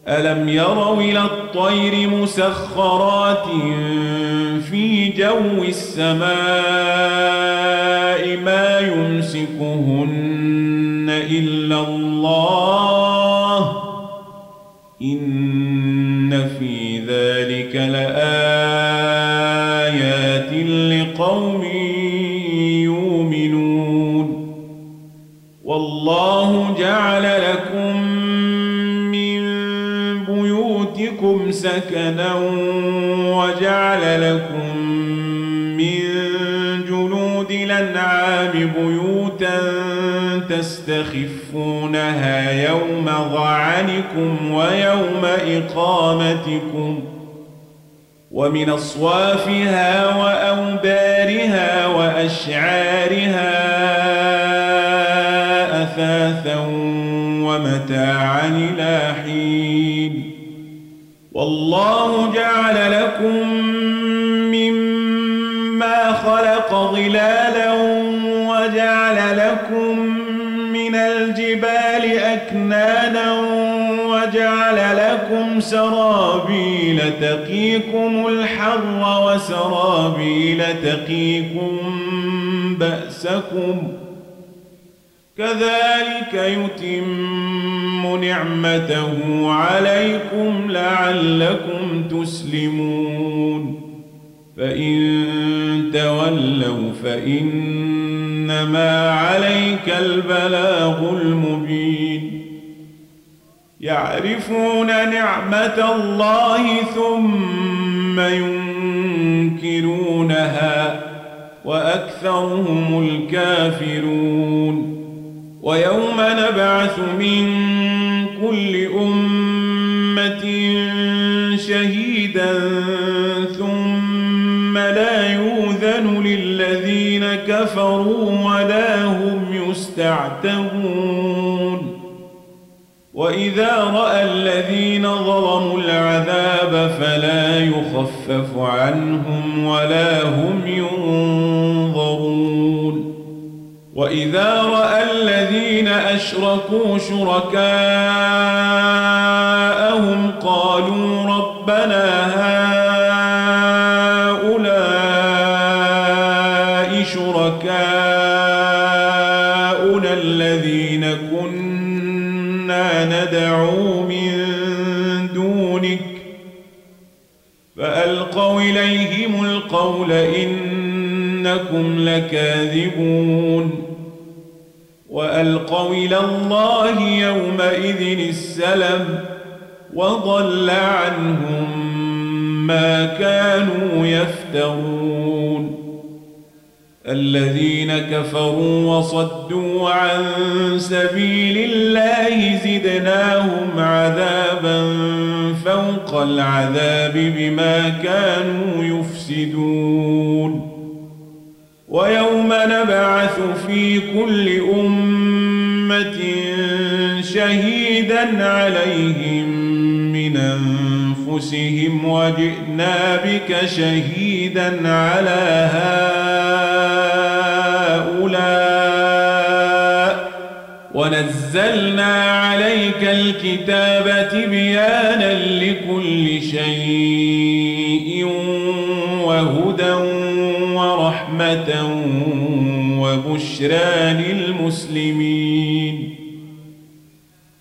ألم يروا إلى الطير مسخرات في جو السماء ما يمسكهن إلا الله إن في ذلك لآيات لقوم يؤمنون والله جعل لكم من بيوتكم سكنا وجعل لكم من جلود الأنعام بيوتا تستخفونها يوم ظعنكم ويوم إقامتكم ومن أصوافها وأوبارها وأشعارها أثاثا ومتاعا إلى حين والله جعل لكم مما خلق ظلالا وجعل لكم من الجبال أكنانا وجعل لكم سرابيل تقيكم الحر وسرابيل تقيكم بأسكم كذلك يتم نعمته عليكم لعلكم تسلمون فإن تولوا فإنما عليك البلاغ المبين يعرفون نعمة الله ثم ينكرونها وأكثرهم الكافرون ويوم نبعث من كل أمة شهيدا ثم لا يؤذن للذين كفروا ولا هم يستعتبون وإذا رأى الذين ظلموا العذاب فلا يخفف عنهم ولا هم ينظرون وإذا رأى الذين أشركوا شركاءهم قالوا ربنا هؤلاء شركاؤنا الذين كنا ندعو من دونك فألقوا إليهم القول إنكم لكاذبون وألقوا إلى الله يومئذ السلم وضل عنهم ما كانوا يفترون الذين كفروا وصدوا عن سبيل الله زدناهم عذابا فوق العذاب بما كانوا يفسدون ويوم نبعث في كل أمة شهيدا عليهم من أنفسهم وجئنا بك شهيدا على هؤلاء ونزلنا عليك الكتاب تبيانا لكل شيء وهدى ورحمة وبشرى للمسلمين